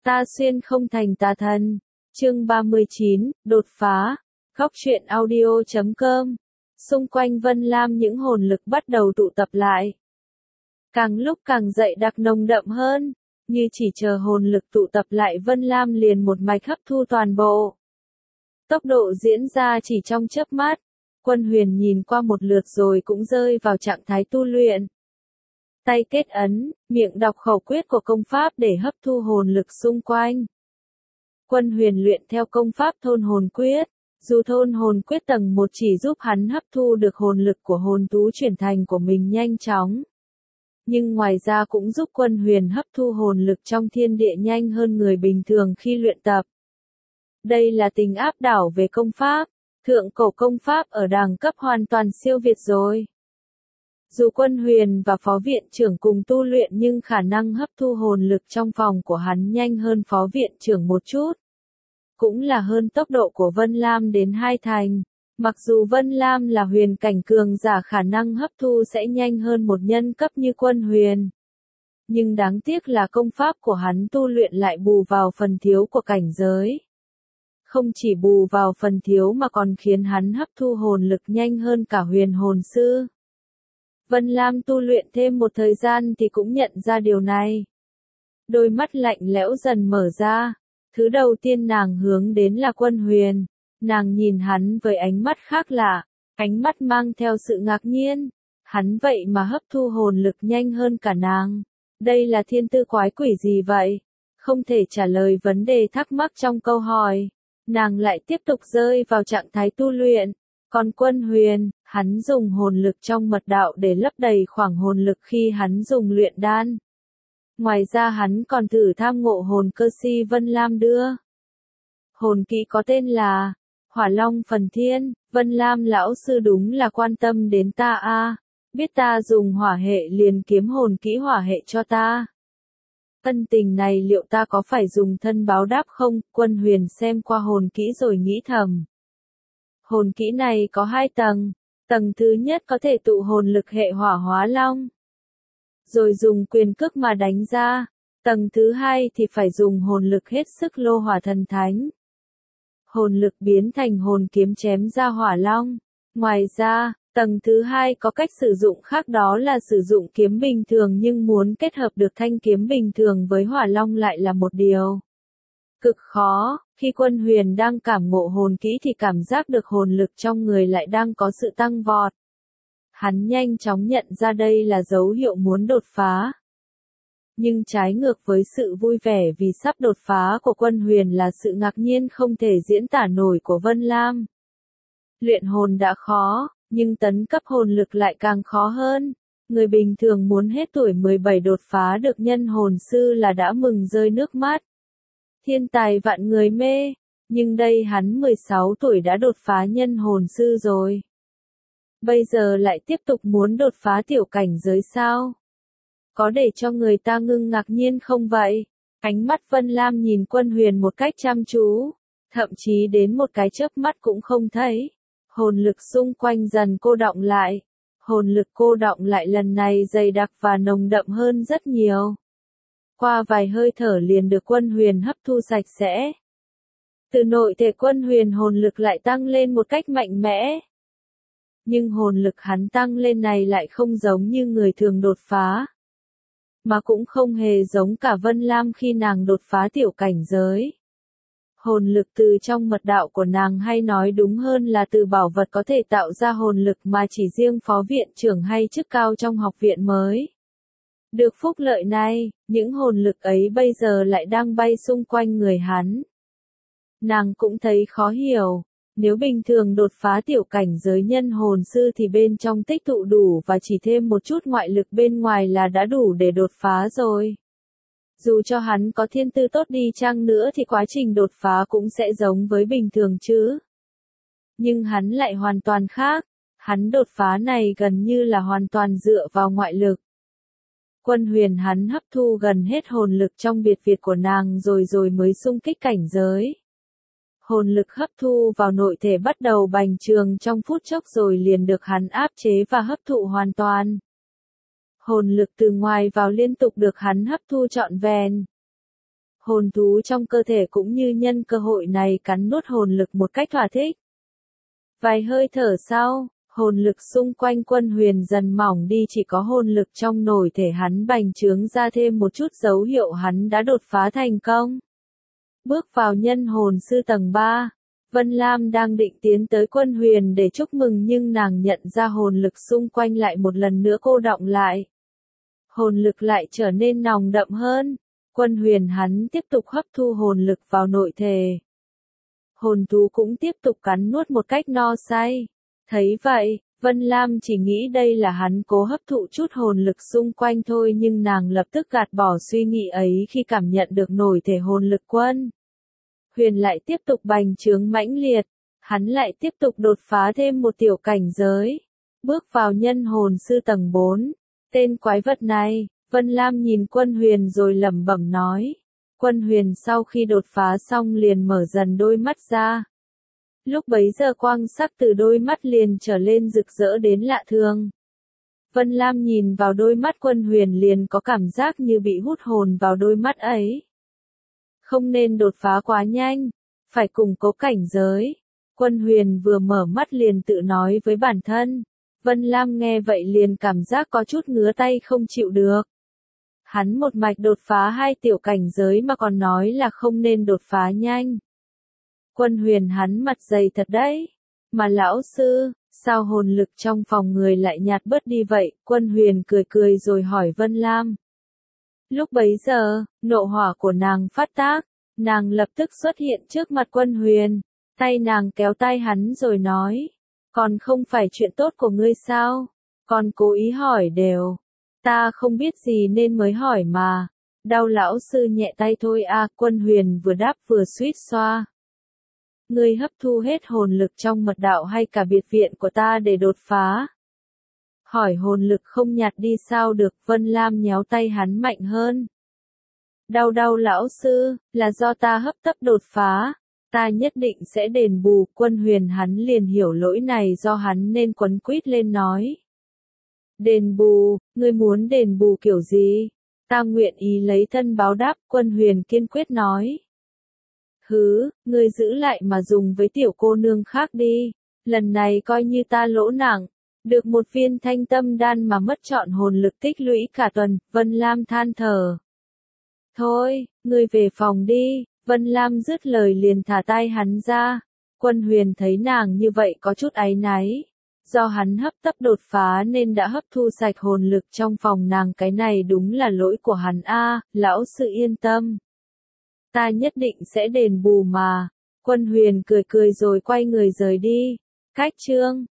Ta xuyên không thành tà thần. Chương 39, đột phá. Góc truyện audio.com. Xung quanh Vân Lam những hồn lực bắt đầu tụ tập lại. Càng lúc càng dậy đặc nồng đậm hơn, như chỉ chờ hồn lực tụ tập lại Vân Lam liền một mạch hấp thu toàn bộ. Tốc độ diễn ra chỉ trong chớp mắt, Quân Huyền nhìn qua một lượt rồi cũng rơi vào trạng thái tu luyện. Tay kết ấn, miệng đọc khẩu quyết của công pháp để hấp thu hồn lực xung quanh. Quân Huyền luyện theo công pháp thôn hồn quyết, dù thôn hồn quyết tầng 1 chỉ giúp hắn hấp thu được hồn lực của hồn thú chuyển thành của mình nhanh chóng. Nhưng ngoài ra cũng giúp Quân Huyền hấp thu hồn lực trong thiên địa nhanh hơn người bình thường khi luyện tập. Đây là tình áp đảo về công pháp, thượng cổ công pháp ở đẳng cấp hoàn toàn siêu việt rồi. Dù Quân Huyền và Phó Viện trưởng cùng tu luyện nhưng khả năng hấp thu hồn lực trong phòng của hắn nhanh hơn Phó Viện trưởng một chút. Cũng là hơn tốc độ của Vân Lam đến 2 thành. Mặc dù Vân Lam là huyền cảnh cường giả khả năng hấp thu sẽ nhanh hơn một nhân cấp như Quân Huyền. Nhưng đáng tiếc là công pháp của hắn tu luyện lại bù vào phần thiếu của cảnh giới. Không chỉ bù vào phần thiếu mà còn khiến hắn hấp thu hồn lực nhanh hơn cả huyền hồn sư. Vân Lam tu luyện thêm một thời gian thì cũng nhận ra điều này. Đôi mắt lạnh lẽo dần mở ra. Thứ đầu tiên nàng hướng đến là Quân Huyền. Nàng nhìn hắn với ánh mắt khác lạ, ánh mắt mang theo sự ngạc nhiên. Hắn vậy mà hấp thu hồn lực nhanh hơn cả nàng. Đây là thiên tư quái quỷ gì vậy? Không thể trả lời vấn đề thắc mắc trong câu hỏi. Nàng lại tiếp tục rơi vào trạng thái tu luyện. Còn Quân Huyền, hắn dùng hồn lực trong mật đạo để lấp đầy khoảng hồn lực khi hắn dùng luyện đan. Ngoài ra hắn còn thử tham ngộ hồn cơ si Vân Lam đưa. Hồn kỹ có tên là Hỏa Long Phần Thiên. Vân Lam lão sư đúng là quan tâm đến ta a, biết ta dùng hỏa hệ liền kiếm hồn kỹ hỏa hệ cho ta. Ân tình này liệu ta có phải dùng thân báo đáp không? Quân Huyền xem qua hồn kỹ rồi nghĩ thầm. Hồn kỹ này có 2 tầng. Tầng thứ nhất có thể tụ hồn lực hệ hỏa hóa long. Rồi dùng quyền cước mà đánh ra. Tầng thứ 2 thì phải dùng hồn lực hết sức lô hỏa thần thánh. Hồn lực biến thành hồn kiếm chém ra hỏa long. Ngoài ra, tầng thứ 2 có cách sử dụng khác, đó là sử dụng kiếm bình thường nhưng muốn kết hợp được thanh kiếm bình thường với hỏa long lại là một điều cực khó. Khi Quân Huyền đang cảm ngộ hồn kỹ thì cảm giác được hồn lực trong người lại đang có sự tăng vọt. Hắn nhanh chóng nhận ra đây là dấu hiệu muốn đột phá. Nhưng trái ngược với sự vui vẻ vì sắp đột phá của Quân Huyền là sự ngạc nhiên không thể diễn tả nổi của Vân Lam. Luyện hồn đã khó, nhưng tấn cấp hồn lực lại càng khó hơn. Người bình thường muốn hết tuổi 17 đột phá được nhân hồn sư là đã mừng rơi nước mắt. Thiên tài vạn người mê, nhưng đây hắn 16 tuổi đã đột phá nhân hồn sư rồi. Bây giờ lại tiếp tục muốn đột phá tiểu cảnh giới sao? Có để cho người ta ngưng ngạc nhiên không vậy? Ánh mắt Vân Lam nhìn Quân Huyền một cách chăm chú, thậm chí đến một cái chớp mắt cũng không thấy. Hồn lực xung quanh dần cô đọng lại. Hồn lực cô đọng lại lần này dày đặc và nồng đậm hơn rất nhiều. Qua vài hơi thở liền được Quân Huyền hấp thu sạch sẽ. Từ nội thể Quân Huyền hồn lực lại tăng lên một cách mạnh mẽ. Nhưng hồn lực hắn tăng lên này lại không giống như người thường đột phá. Mà cũng không hề giống cả Vân Lam khi nàng đột phá tiểu cảnh giới. Hồn lực từ trong mật đạo của nàng, hay nói đúng hơn là từ bảo vật có thể tạo ra hồn lực mà chỉ riêng Phó Viện trưởng hay chức cao trong học viện mới được phúc lợi này. Những hồn lực ấy bây giờ lại đang bay xung quanh người hắn. Nàng cũng thấy khó hiểu. Nếu bình thường đột phá tiểu cảnh giới nhân hồn sư thì bên trong tích tụ đủ và chỉ thêm một chút ngoại lực bên ngoài là đã đủ để đột phá rồi. Dù cho hắn có thiên tư tốt đi chăng nữa thì quá trình đột phá cũng sẽ giống với bình thường chứ. Nhưng hắn lại hoàn toàn khác. Hắn đột phá này gần như là hoàn toàn dựa vào ngoại lực. Quân Huyền hắn hấp thu gần hết hồn lực trong biệt viện của nàng rồi mới xung kích cảnh giới. Hồn lực hấp thu vào nội thể bắt đầu bành trướng trong phút chốc rồi liền được hắn áp chế và hấp thụ hoàn toàn. Hồn lực từ ngoài vào liên tục được hắn hấp thu trọn vẹn. Hồn thú trong cơ thể cũng như nhân cơ hội này cắn nuốt hồn lực một cách thỏa thích. Vài hơi thở sau, hồn lực xung quanh Quân Huyền dần mỏng đi, chỉ có hồn lực trong nổi thể hắn bành trướng ra thêm một chút, dấu hiệu hắn đã đột phá thành công. Bước vào nhân hồn sư tầng 3, Vân Lam đang định tiến tới Quân Huyền để chúc mừng nhưng nàng nhận ra hồn lực xung quanh lại một lần nữa cô đọng lại. Hồn lực lại trở nên nồng đậm hơn. Quân Huyền hắn tiếp tục hấp thu hồn lực vào nội thể. Hồn thú cũng tiếp tục cắn nuốt một cách no say. Thấy vậy, Vân Lam chỉ nghĩ đây là hắn cố hấp thụ chút hồn lực xung quanh thôi, nhưng nàng lập tức gạt bỏ suy nghĩ ấy khi cảm nhận được nổi thể hồn lực Quân Huyền lại tiếp tục bành trướng mãnh liệt. Hắn lại tiếp tục đột phá thêm một tiểu cảnh giới. Bước vào nhân hồn sư tầng 4. Tên quái vật này, Vân Lam nhìn Quân Huyền rồi lẩm bẩm nói. Quân Huyền sau khi đột phá xong liền mở dần đôi mắt ra. Lúc bấy giờ quang sắc từ đôi mắt liền trở lên rực rỡ đến lạ thường. Vân Lam nhìn vào đôi mắt Quân Huyền liền có cảm giác như bị hút hồn vào đôi mắt ấy. Không nên đột phá quá nhanh, phải củng cố cảnh giới. Quân Huyền vừa mở mắt liền tự nói với bản thân. Vân Lam nghe vậy liền cảm giác có chút ngứa tay không chịu được. Hắn một mạch đột phá 2 tiểu cảnh giới mà còn nói là không nên đột phá nhanh. Quân Huyền hắn mặt dày thật đấy. Mà lão sư, sao hồn lực trong phòng người lại nhạt bớt đi vậy? Quân Huyền cười cười rồi hỏi Vân Lam. Lúc bấy giờ, nộ hỏa của nàng phát tác. Nàng lập tức xuất hiện trước mặt Quân Huyền. Tay nàng kéo tay hắn rồi nói. Còn không phải chuyện tốt của ngươi sao? Còn cố ý hỏi đều. Ta không biết gì nên mới hỏi mà. Đau lão sư nhẹ tay thôi à. Quân Huyền vừa đáp vừa suýt xoa. Ngươi hấp thu hết hồn lực trong mật đạo hay cả biệt viện của ta để đột phá? Hỏi hồn lực không nhạt đi sao được? Vân Lam nhéo tay hắn mạnh hơn. Đau lão sư, là do ta hấp tấp đột phá. Ta nhất định sẽ đền bù. Quân Huyền hắn liền hiểu lỗi này do hắn nên quấn quýt lên nói. Đền bù, ngươi muốn đền bù kiểu gì? Ta nguyện ý lấy thân báo đáp. Quân Huyền kiên quyết nói. Hứ, ngươi giữ lại mà dùng với tiểu cô nương khác đi. Lần này coi như ta lỗ nặng. Được một viên thanh tâm đan mà mất trọn hồn lực tích lũy cả tuần. Vân Lam than thở. Thôi, ngươi về phòng đi. Vân Lam dứt lời liền thả tay hắn ra. Quân Huyền thấy nàng như vậy có chút áy náy. Do hắn hấp tấp đột phá nên đã hấp thu sạch hồn lực trong phòng nàng, cái này đúng là lỗi của hắn a. Lão sư yên tâm. Ta nhất định sẽ đền bù mà. Quân Huyền cười cười rồi quay người rời đi. Cách chương